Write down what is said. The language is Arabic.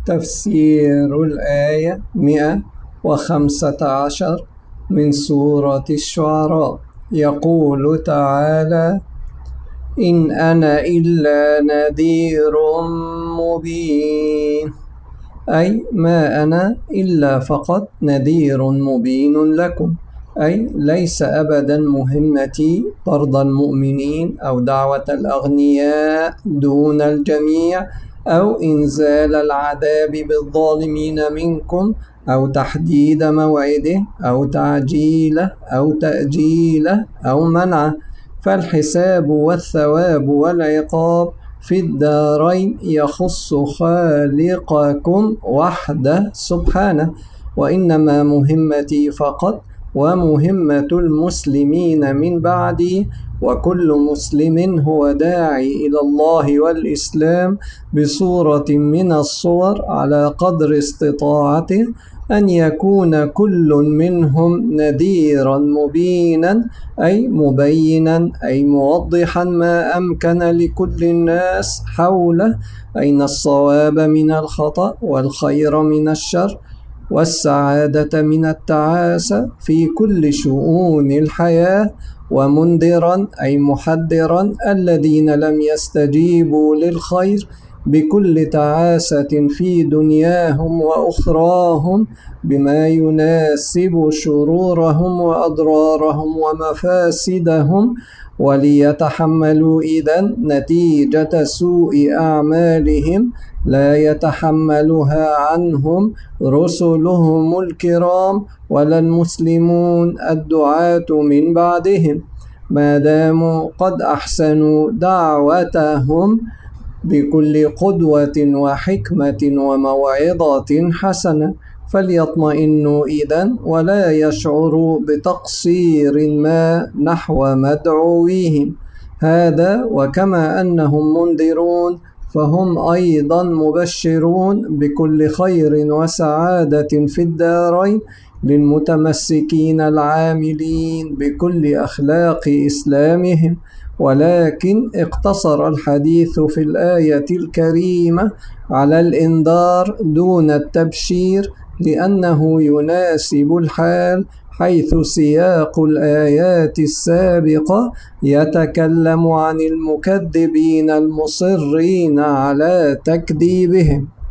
تفسير الآية 115 من سورة الشعراء. يقول تعالى: إن أنا إلا نذير مبين، أي ما أنا إلا فقط نذير مبين لكم، أي ليس أبدا مهمتي طرد المؤمنين أو دعوة الأغنياء دون الجميع أو إنزال العذاب بالظالمين منكم أو تحديد موعده أو تعجيله أو تأجيله أو منعه، فالحساب والثواب والعقاب في الدارين يخص خالقكم وحده سبحانه، وإنما مهمتي فقط ومهمة المسلمين من بعدي وكل مسلم هو داعي إلى الله والإسلام بصورة من الصور على قدر استطاعته أن يكون كل منهم نذيرا مبينا، أي مبينا، أي موضحا ما أمكن لكل الناس حوله، أين الصواب من الخطأ والخير من الشر والسعادة من التعاسة في كل شؤون الحياة، ومنذرا أي محذرا الذين لم يستجيبوا للخير بكل تعاسة في دنياهم وأخراهم بما يناسب شرورهم وأضرارهم ومفاسدهم، وليتحملوا إذن نتيجة سوء أعمالهم لا يتحملها عنهم رسلهم الكرام ولا المسلمون الدعاة من بعدهم، ما داموا قد أحسنوا دعوتهم بكل قدوة وحكمة وموعظة حسنة، فليطمئنوا إذن ولا يشعروا بتقصير ما نحو مدعويهم. هذا وكما أنهم منذرون فهم أيضا مبشرون بكل خير وسعادة في الدارين للمتمسكين العاملين بكل أخلاق إسلامهم. ولكن اقتصر الحديث في الآية الكريمة على الإنذار دون التبشير لأنه يناسب الحال، حيث سياق الآيات السابقة يتكلم عن المكذبين المصرين على تكذيبهم.